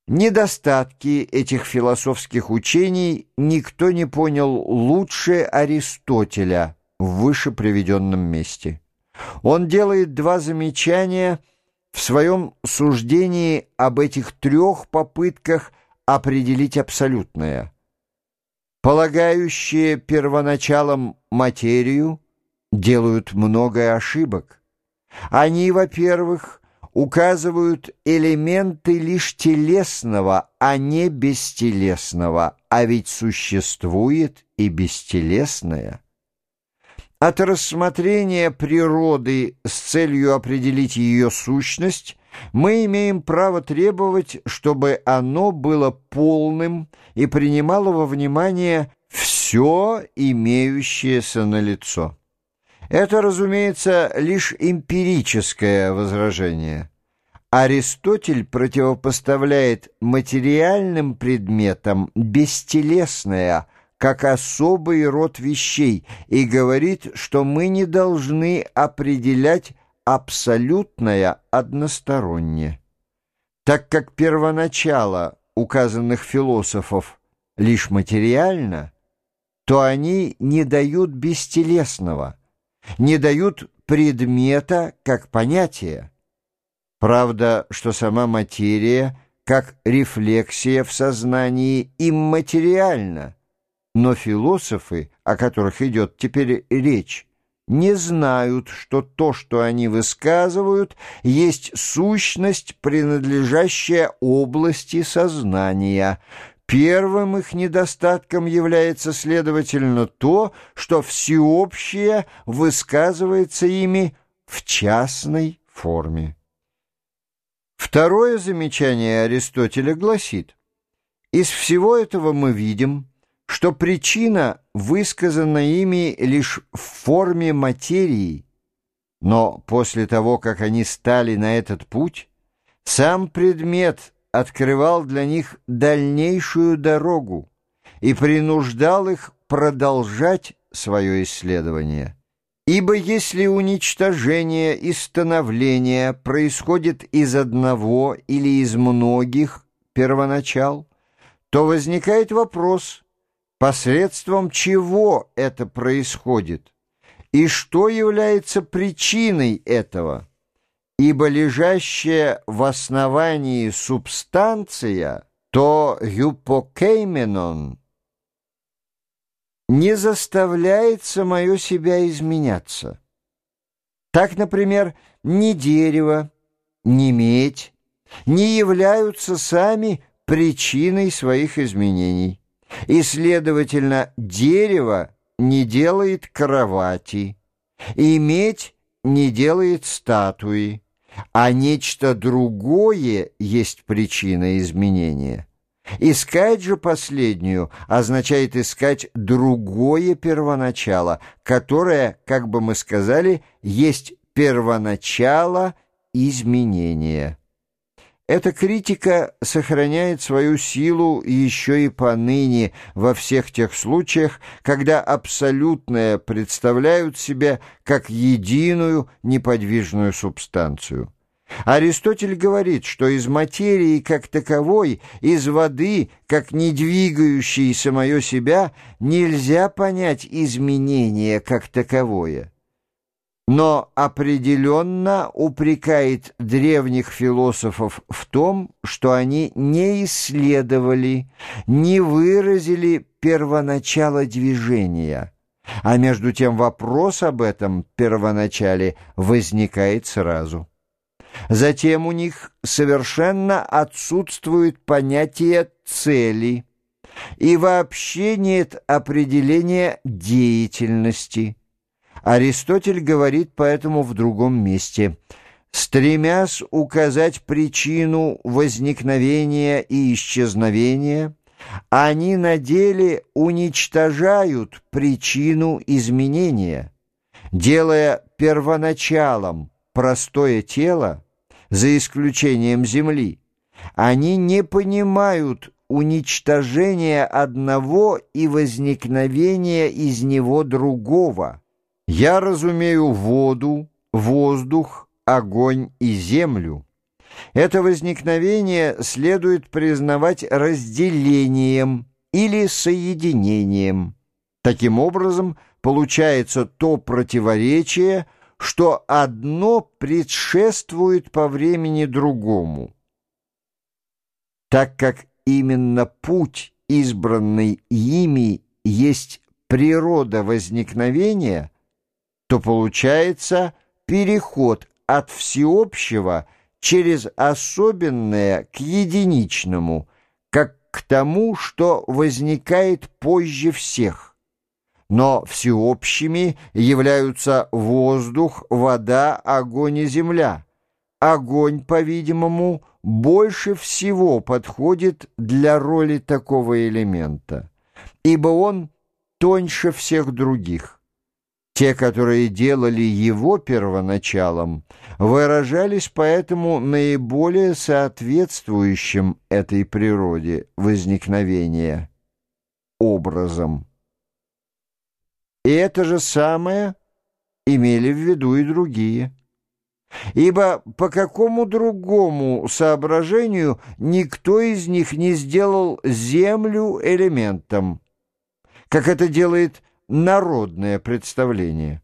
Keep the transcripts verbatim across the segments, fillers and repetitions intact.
Недостатки этих философских учений никто не понял лучше Аристотеля в выше приведенном месте. Он делает два замечания в своем суждении об этих трех попытках определить абсолютное. Полагающие первоначалом материю делают много ошибок. Они, во-первых, указывают элементы лишь телесного, а не бестелесного, а ведь существует и бестелесное. От рассмотрения природы с целью определить ее сущность мы имеем право требовать, чтобы оно было полным и принимало во внимание все имеющееся налицо. Это, разумеется, лишь эмпирическое возражение. Аристотель противопоставляет материальным предметам бестелесное, как особый род вещей, и говорит, что мы не должны определять абсолютное односторонне. Так как первоначало указанных философов лишь материально, то они не дают бестелесного, не дают предмета как понятия. Правда, что сама материя, как рефлексия в сознании, имматериальна, но философы, о которых идет теперь речь, не знают, что то, что они высказывают, есть сущность, принадлежащая области сознания. Первым их недостатком является, следовательно, то, что всеобщее высказывается ими в частной форме. Второе замечание Аристотеля гласит: из всего этого мы видим, что причина высказана ими лишь в форме материи, но после того, как они стали на этот путь, сам предмет открывал для них дальнейшую дорогу и принуждал их продолжать свое исследование. Ибо если уничтожение и становление происходит из одного или из многих первоначал, то возникает вопрос, посредством чего это происходит и что является причиной этого. Ибо лежащая в основании субстанция, то hypokemenon, не заставляет самое себя изменяться. Так, например, ни дерево, ни медь не являются сами причиной своих изменений, и, следовательно, дерево не делает кровати, и медь не делает статуи, а нечто другое есть причина изменения. Искать же последнюю означает искать другое первоначало, которое, как бы мы сказали, есть первоначало изменения. Эта критика сохраняет свою силу еще и поныне во всех тех случаях, когда абсолютное представляют себе как единую неподвижную субстанцию. Аристотель говорит, что из материи как таковой, из воды, как не двигающей самое себя, нельзя понять изменение как таковое. Но определенно упрекает древних философов в том, что они не исследовали, не выразили первоначало движения, а между тем вопрос об этом первоначале возникает сразу. Затем у них совершенно отсутствует понятие цели, и вообще нет определения деятельности. Аристотель говорит поэтому в другом месте: стремясь указать причину возникновения и исчезновения, они на деле уничтожают причину изменения, делая первоначалом простое тело, за исключением земли. Они не понимают уничтожения одного и возникновения из него другого. Я разумею воду, воздух, огонь и землю. Это возникновение следует признавать разделением или соединением. Таким образом, получается то противоречие, что одно предшествует по времени другому. Так как именно путь, избранный ими, есть природа возникновения, то получается переход от всеобщего через особенное к единичному, как к тому, что возникает позже всех. Но всеобщими являются воздух, вода, огонь и земля. Огонь, по-видимому, больше всего подходит для роли такого элемента, ибо он тоньше всех других. Те, которые делали его первоначалом, выражались поэтому наиболее соответствующим этой природе возникновения образом. И это же самое имели в виду и другие. Ибо по какому другому соображению никто из них не сделал землю элементом, как это делает народное представление.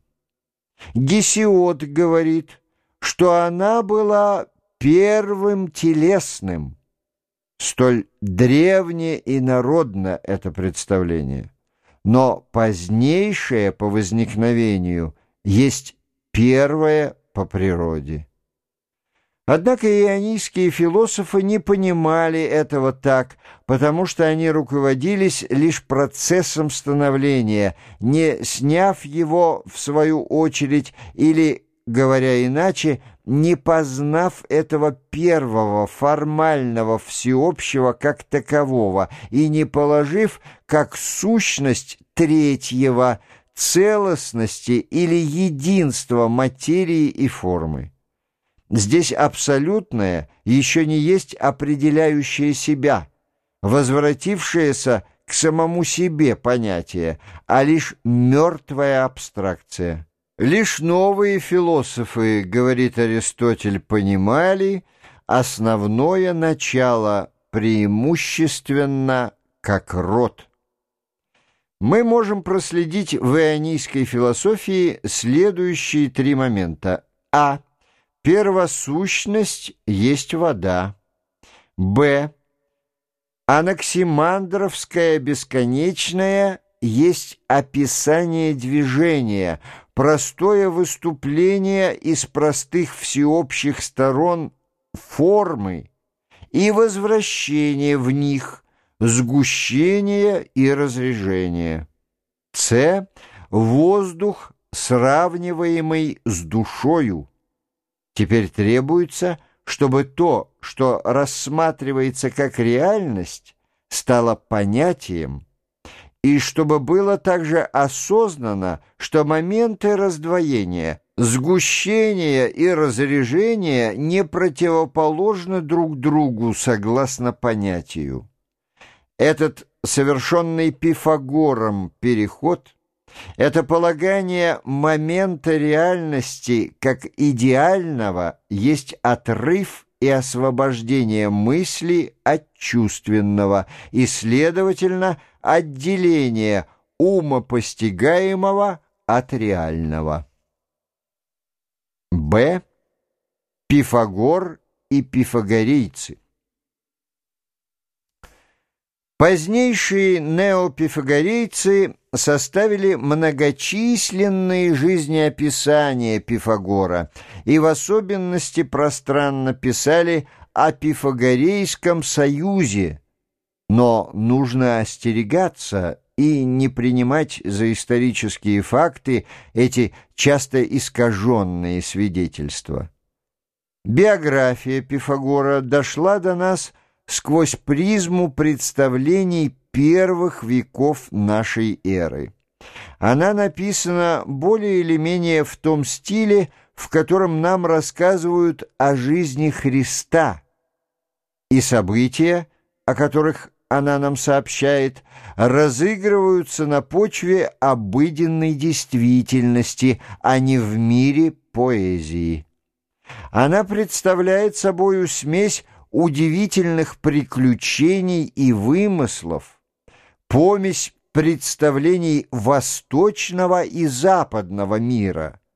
Гесиод говорит, что она была первым телесным. Столь древнее и народно это представление. Но позднейшее по возникновению есть первое по природе. Однако ионийские философы не понимали этого так, потому что они руководились лишь процессом становления, не сняв его в свою очередь или, говоря иначе, не познав этого первого формального всеобщего как такового и не положив как сущность третьего целостности или единства материи и формы. Здесь абсолютное еще не есть определяющее себя, возвратившееся к самому себе понятие, а лишь мертвая абстракция. Лишь новые философы, говорит Аристотель, понимали основное начало преимущественно как род. Мы можем проследить в ионийской философии следующие три момента. А. Первосущность есть вода. Б. Анаксимандровское бесконечное есть описание движения, простое выступление из простых всеобщих сторон формы и возвращение в них, сгущение и разрежение. С. Воздух, сравниваемый с душою. Теперь требуется, чтобы то, что рассматривается как реальность, стало понятием, и чтобы было также осознано, что моменты раздвоения, сгущения и разрежения не противоположны друг другу согласно понятию. Этот совершенный Пифагором переход – это полагание момента реальности как идеального есть отрыв и освобождение мысли от чувственного и, следовательно, отделение умопостигаемого от реального. Б. Пифагор и пифагорейцы. Позднейшие неопифагорейцы составили многочисленные жизнеописания Пифагора и в особенности пространно писали о Пифагорейском союзе, но нужно остерегаться и не принимать за исторические факты эти часто искаженные свидетельства. Биография Пифагора дошла до нас сквозь призму представлений первых веков нашей эры. Она написана более или менее в том стиле, в котором нам рассказывают о жизни Христа, и события, о которых она нам сообщает, разыгрываются на почве обыденной действительности, а не в мире поэзии. Она представляет собою смесь удивительных приключений и вымыслов, помесь представлений восточного и западного мира,